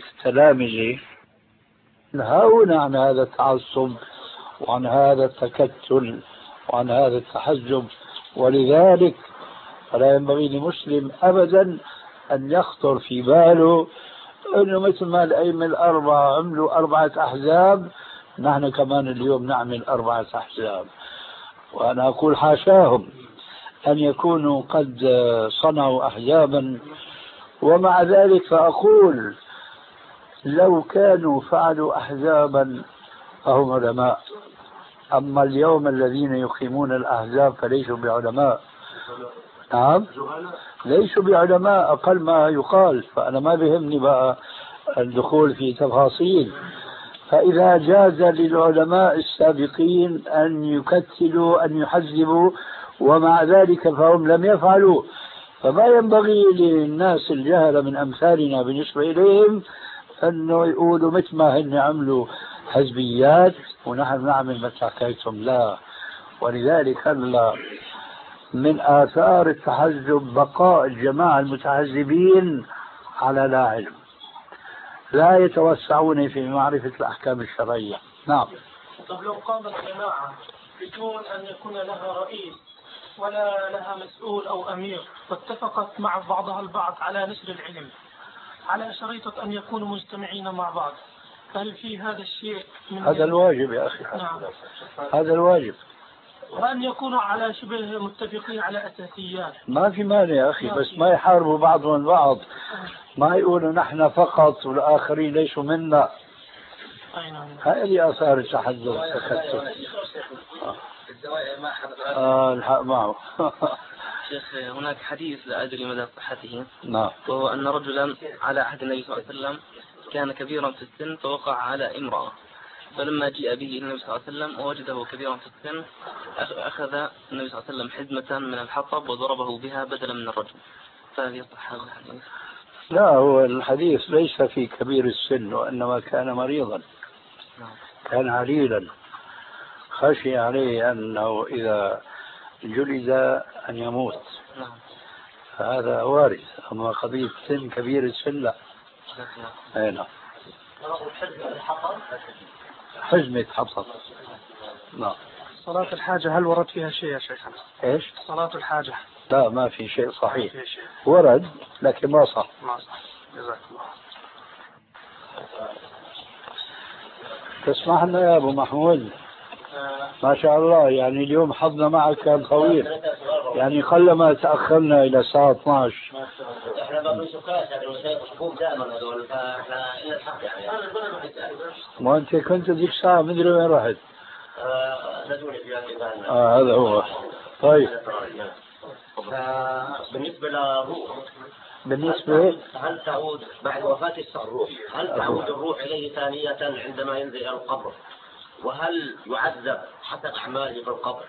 نهون عن هذا التعصب وعن هذا التكتل وعن هذا التحزب. ولذلك فلا ينبغي لمسلم أبدا أن يخطر في باله أنه مثل ما الأئمة الأربعة عملوا 4 أحزاب نحن كمان اليوم نعمل 4 أحزاب. وأنا أقول حاشاهم أن يكونوا قد صنعوا أحزابا، ومع ذلك فأقول لو كانوا فعلوا أحزابا فهم علماء. أما اليوم الذين يقيمون الأحزاب فليسوا بعلماء. نعم ليسوا بعلماء أقل ما يقال. فأنا ما بيهمني بقى الدخول في تفاصيل. فإذا جاز للعلماء السابقين أن يكتلوا أن يحزبوا ومع ذلك فهم لم يفعلوا، فما ينبغي للناس الجهلة من أمثالنا بالنسبة إليهم أنه يقولوا مثل ما هن عملوا حزبيات ونحن نعمل مثل حكايتهم. لا. ولذلك هلا من آثار التحزب بقاء الجماعة المتحزبين على لا علم، لا يتوسعون في معرفة الأحكام الشرعية. نعم. طب لو قامت جماعة بدون أن يكون لها رئيس ولا لها مسؤول أو أمير واتفقت مع بعضها البعض على نشر العلم على شريطة أن يكونوا مجتمعين مع بعض، هل في هذا الشيء من هذا الواجب يا أخي. نعم. هذا الواجب، وأن يكونوا على شبه متفقين على أساسيات. ما في مانع يا أخي، بس ما يحاربوا بعضهم البعض، ما يقولوا نحن فقط والآخرين ليسوا منا. هذه آثار التحزب والتكتل. الحق معه. شيخ هناك حديث لا أدري مدى صحته. نعم. وهو أن رجلا على عهد النبي صلى الله عليه وسلم كان كبيرا في السن فوقع على امرأة، فلما جاء به النبي صلى الله عليه وسلم ووجده كبيرا في السن أخذ النبي صلى الله عليه وسلم حزمة من الحطب وضربه بها بدلا من الرجل، فهل يصح هذا الحديث؟ لا، هو الحديث ليس في كبير السن، وإنما كان مريضا. كان عليلا خشي عليه أنه إذا جلد أن يموت. فهذا وارد. أما قضية سن كبير السن لا. نعم. حزمة حطب. نعم. صلاة الحاجة هل ورد فيها شيء يا شيخ؟ إيش؟ صلاة الحاجة. لا، ما في شيء صحيح. ورد لكن ما صح. جزاك الله. تسمح لنا يا أبو محمود؟ ما شاء الله، يعني اليوم حظنا معك كان طويل. يعني قلما تأخرنا إلى الساعة 12. احنا باقي سكات لكن شيء صفوف دائما هذول فاحنا إلى الحق يعني. ما أنت كنت ذيك الساعة مدري وين رحت؟ نزولي في هذا. هذا هو. طيب. بالنسبة للروح. بالنسبة هل تعود بعد وفاة الروح؟ هل تعود الروح إليه ثانية عندما ينزل إلى القبر؟ وهل يعذب حسب أعماله في القبر؟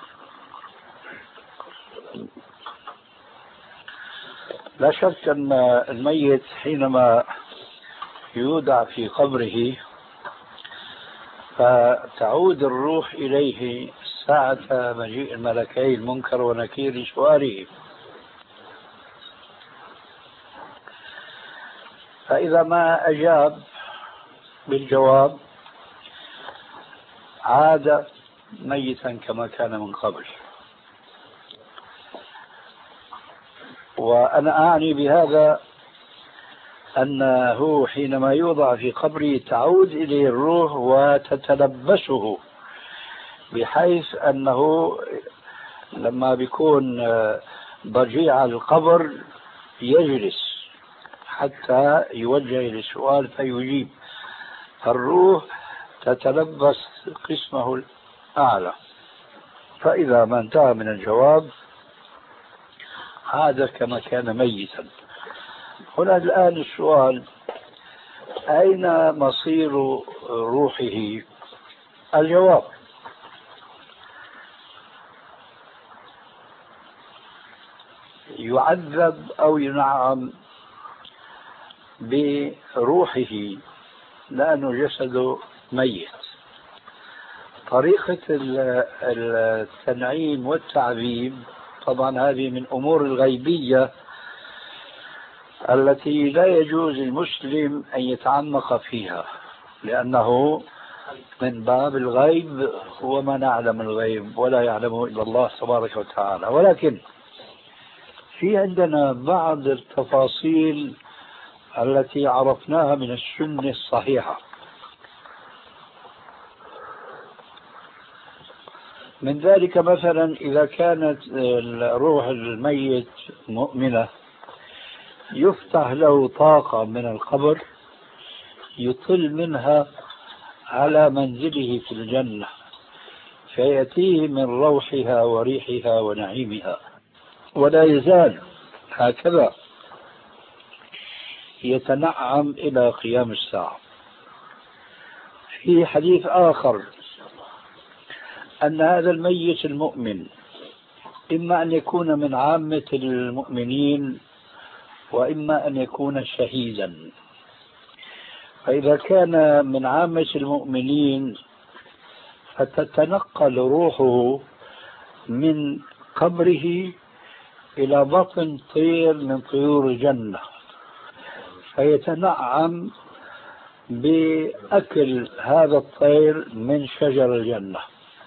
لا شك أن الميت حينما يودع في قبره فتعود الروح إليه ساعة مجيء الملكين المنكر ونكير لسؤاله. فإذا ما أجاب بالجواب عاد ميتا كما كان من قبل. وأنا أعني بهذا أنه حينما يوضع في قبره تعود إليه الروح وتتلبسه، بحيث أنه لما بيكون ضجيع القبر يجلس حتى يوجه إلى السؤال فيجيب، الروح تتلبس قسمه الأعلى. فإذا ما انتهى من الجواب عاد كما كان ميتا. هنا الآن السؤال: أين مصير روحه؟ الجواب: يعذب أو ينعم بروحه لأنه جسده ميت. طريقة التنعيم والتعذيب طبعا هذه من أمور الغيبية التي لا يجوز للمسلم أن يتعمق فيها، لأنه من باب الغيب وما نعلم الغيب ولا يعلمه إلا الله تبارك وتعالى. ولكن في عندنا بعض التفاصيل التي عرفناها من السنة الصحيحة. من ذلك مثلا إذا كانت روح الميت مؤمنة يفتح له طاقة من القبر يطل منها على منزله في الجنة، فيأتيه من روحها وريحها ونعيمها، ولا يزال هكذا يتنعم إلى قيام الساعة. في حديث آخر أن هذا الميت المؤمن إما أن يكون من عامة المؤمنين وإما أن يكون شهيدا. فإذا كان من عامة المؤمنين فتتنقل روحه من قبره إلى بطن طير من طيور الجنة فيتنعم بأكل هذا الطير من شجر الجنة.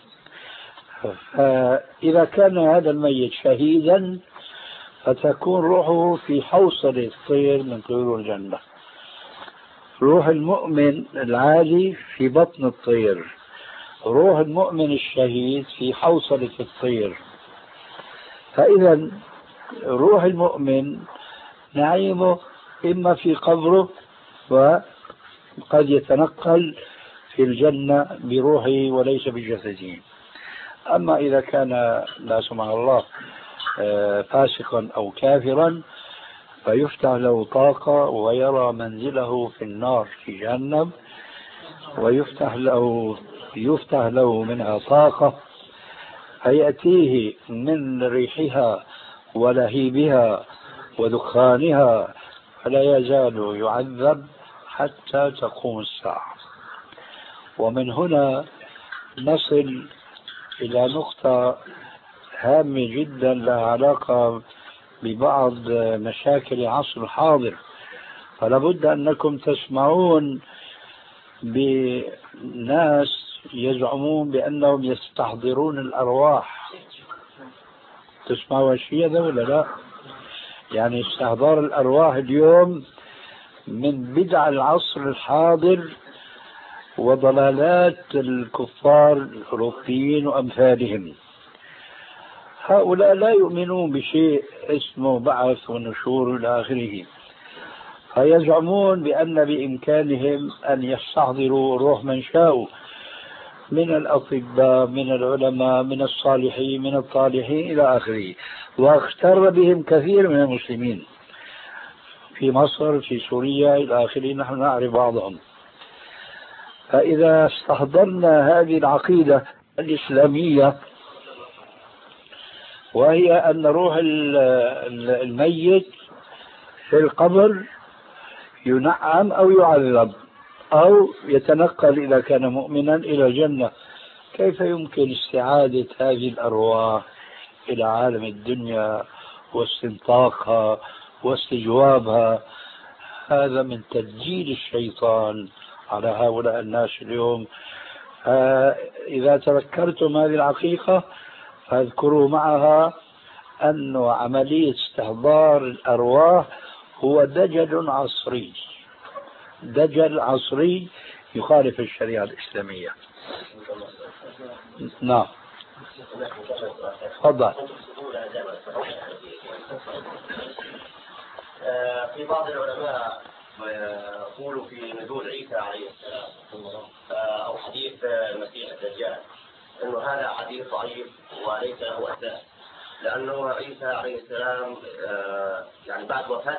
فإذا كان هذا الميت شهيدا فتكون روحه في حوصلة الطير من طيور الجنة. روح المؤمن العادي في بطن الطير، روح المؤمن الشهيد في حوصلة الطير. فإذا روح المؤمن نعيمه إما في قبره وقد يتنقل في الجنة بروحه وليس بجسده. أما إذا كان لا سمح الله فاسقا أو كافرا فيفتح له طاقة ويرى منزله في النار في جهنم، ويفتح له منها طاقة فيأتيه من ريحها ولهيبها ودخانها، فلا يزال يعذب حتى تقوم الساعة. ومن هنا نصل إلى نقطة هامة جدا لها علاقة ببعض مشاكل العصر الحاضر. فلا بد أنكم تسمعون بناس يزعمون بأنهم يستحضرون الأرواح. تسمعوا الشيء هذا ولا لا؟ يعني استحضار الأرواح اليوم من بدع العصر الحاضر وضلالات الكفار الأوروبيين وأمثالهم. هؤلاء لا يؤمنون بشيء اسمه بعث ونشور إلى آخره، فيزعمون بأن بإمكانهم أن يستحضروا روح من شاءوا من الأطباء، من العلماء، من الصالحين، من الطالحين إلى آخره. واغتر بهم كثير من المسلمين في مصر، في سوريا إلى آخره، نحن نعرف بعضهم. فإذا استحضرنا هذه العقيدة الإسلامية، وهي أن روح الميت في القبر ينعم أو يعذب أو يتنقل إذا كان مؤمنا إلى الجنة، كيف يمكن استعادة هذه الأرواح إلى عالم الدنيا واستنطاقها واستجوابها؟ هذا من تسجيل الشيطان على هؤلاء الناس اليوم. إذا تذكرتم هذه الحقيقة فاذكروا معها أن عملية استحضار الأرواح هو دجل عصري، دجل عصري يخالف الشريعة الإسلامية. نعم، تفضل. في بعض العلماء يقول في نزول عيسى عليه السلام أو حديث المسيح الدجال أنه هذا حديث ضعيف وليس له أساس، لأنه عيسى عليه السلام يعني بعد وفاة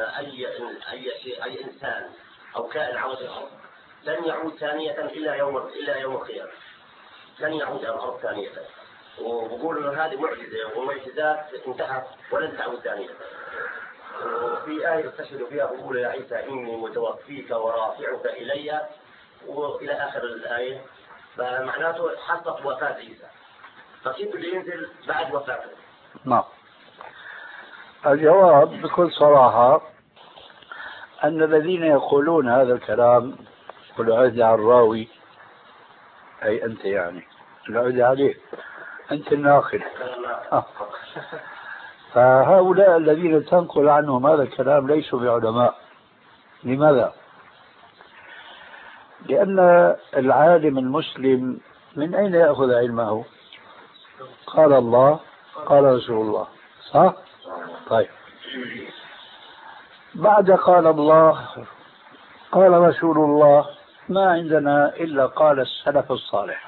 أي إنسان أو كائن على الأرض لن يعود ثانية إلا يوم القيامة، لن يعود إلى الأرض ثانية. وبقول أنه هذه معجزة والمعجزات انتهت ولن تعود ثانية. وفي آية استشهد فيها بقول يا عيسى إني متوفيك ورافعك إلي وإلى آخر الآية، فمعناته حصلت وفاة عيسى، فكيف اللي ينزل بعد وفاته؟ نعم، الجواب بكل صراحة أن الذين يقولون هذا الكلام والعهد على الراوي، أي أنت يعني العهد عليه، أنت الناقل. فهؤلاء الذين تنقل عنهم هذا الكلام ليسوا بعلماء. لماذا؟ لأن العالم المسلم من أين يأخذ علمه؟ قال الله قال رسول الله، صح؟ طيب، بعد قال الله قال رسول الله ما عندنا إلا قال السلف الصالح.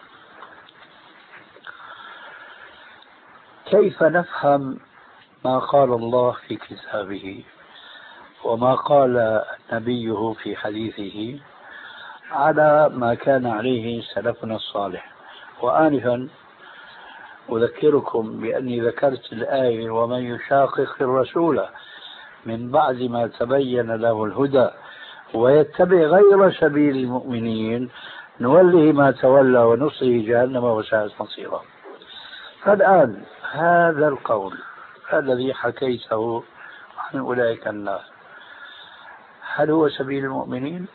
كيف نفهم ما قال الله في كتابه وما قال نبيه في حديثه على ما كان عليه سلفنا الصالح؟ وآنفا أذكركم بأني ذكرت الآية ومن يشاقق الرسول من بعد ما تبين له الهدى ويتبع غير سبيل المؤمنين نوله ما تولى ونصله جهنم وساءت مصيرا. فالآن هذا القول الذي حكيته عن أولئك الناس هل هو سبيل المؤمنين؟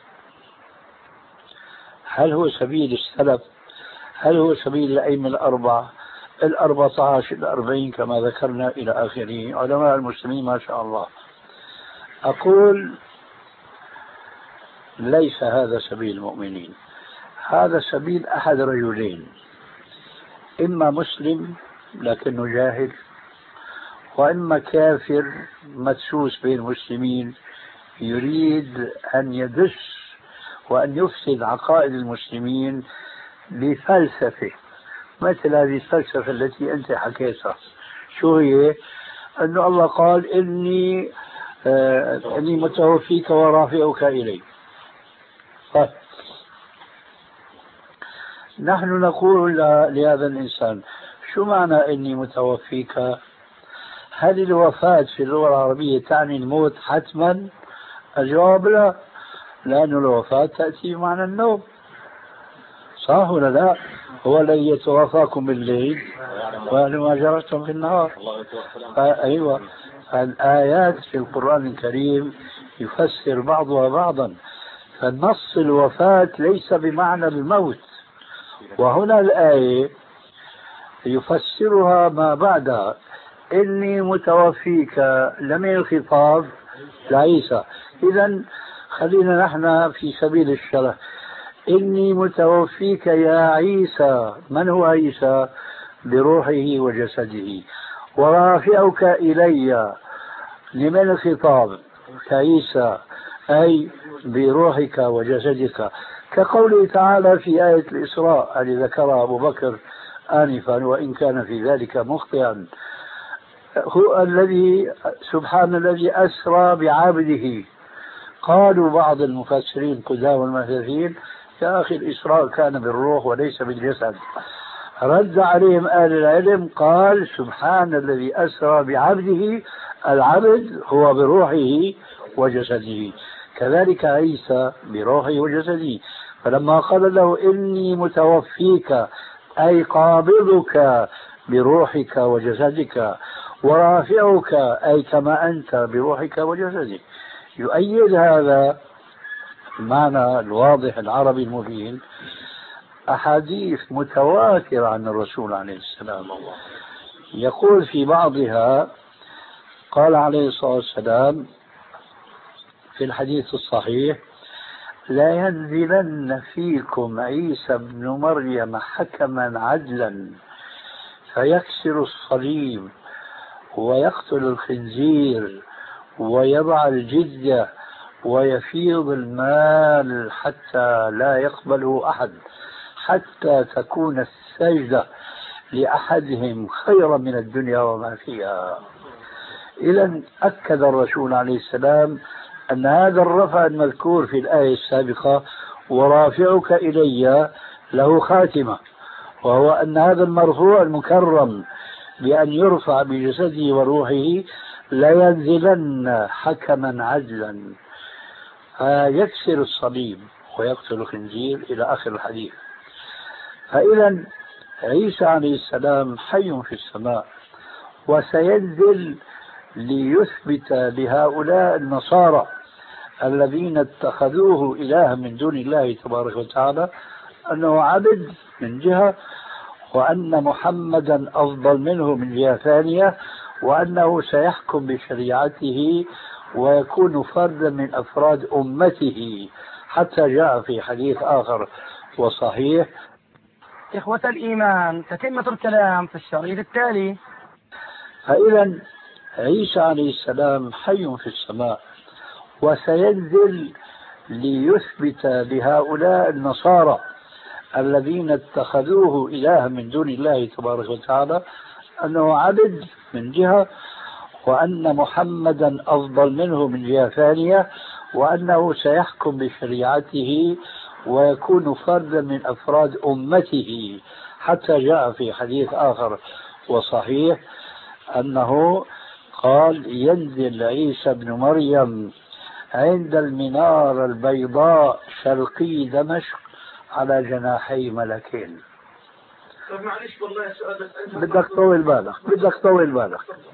هل هو سبيل السلف؟ هل هو سبيل الأئمة الأربعة 14 40 كما ذكرنا إلى آخره علماء المسلمين ما شاء الله؟ أقول ليس هذا سبيل المؤمنين، هذا سبيل أحد رجلين، إما مسلم لكنه جاهل، وإما كافر مدسوس بين المسلمين يريد أن يدس وأن يفسد عقائد المسلمين بفلسفة مثل هذه الفلسفة التي أنت حكيتها. شو هي؟ أن الله قال إني متوفيك ورافعك إلي. طيب، نحن نقول لهذا الإنسان شو معنى إني متوفيك؟ هل الوفاة في اللغة العربية تعني الموت حتما؟ الجواب لا، لأن الوفاة تأتي معنى النوم، صح ولا لا؟ هو الذي يتوفاكم بالليل ويعلم ما جرتم في النهار. أيوة، الآيات في القرآن الكريم يفسر بعضها بعضا، فالنص الوفاة ليس بمعنى الموت، وهنا الآية يفسرها ما بعدها إني متوفيك لمن الخطاب لعيسى. إذن خلينا نحن في سبيل الشرح، إني متوفيك يا عيسى. من هو عيسى؟ بروحه وجسده. ورافعك إلي لمن الخطاب؟ كعيسى، أي بروحك وجسدك، كقوله تعالى في آية الإسراء التي ذكرها أبو بكر آنفا وإن كان في ذلك مخطئا. هو الذي سبحان الذي أسرى بعبده. قالوا بعض المفسرين قدام المفسرين يا أخي الإسراء كان بالروح وليس بالجسد. رد عليهم أهل العلم قال سبحان الذي أسرى بعبده، العبد هو بروحه وجسده، كذلك عيسى بروحه وجسده. فلما قال له إني متوفيك أي قابضك بروحك وجسدك ورافعك أي كما أنت بروحك وجسدك، يؤيد هذا المعنى الواضح العربي المبين أحاديث متواترة عن الرسول عليه السلام. يقول في بعضها قال عليه الصلاة والسلام في الحديث الصحيح لا ينزلن فيكم عيسى بن مريم حكما عدلا فيكسر الصليب ويقتل الخنزير ويضع الجزية ويفيض المال حتى لا يقبله أحد، حتى تكون السجدة لأحدهم خيرا من الدنيا وما فيها. إذن أكد الرسول عليه السلام أن هذا الرفع المذكور في الآية السابقة ورافعك إلي له خاتمة، وهو أن هذا المرفوع المكرم بأن يرفع بجسده وروحه لا ينزلن حكما عدلا فيكسر الصليب ويقتل الخنزير إلى آخر الحديث. فإذا عيسى عليه السلام حي في السماء وسينزل ليثبت لهؤلاء النصارى الذين اتخذوه إلها من دون الله تبارك وتعالى أنه عبد من جهة، وأن محمدا أفضل منه من جهة ثانية، وأنه سيحكم بشريعته ويكون فردا من أفراد أمته، حتى جاء في حديث آخر وصحيح. إخوة الإيمان، تتمة الكلام في الشريط التالي. فإذا عيسى عليه السلام حي في السماء وسينزل ليثبت لهؤلاء النصارى الذين اتخذوه إلها من دون الله تبارك وتعالى أنه عبد من جهة، وأن محمدا أفضل منه من جهة ثانية، وأنه سيحكم بشريعته ويكون فردا من أفراد أمته، حتى جاء في حديث آخر وصحيح أنه قال ينزل عيسى بن مريم عند المنارة البيضاء شرقي دمشق على جناحي ملكين. طيب معلش والله سؤال بس، بدك طول بالك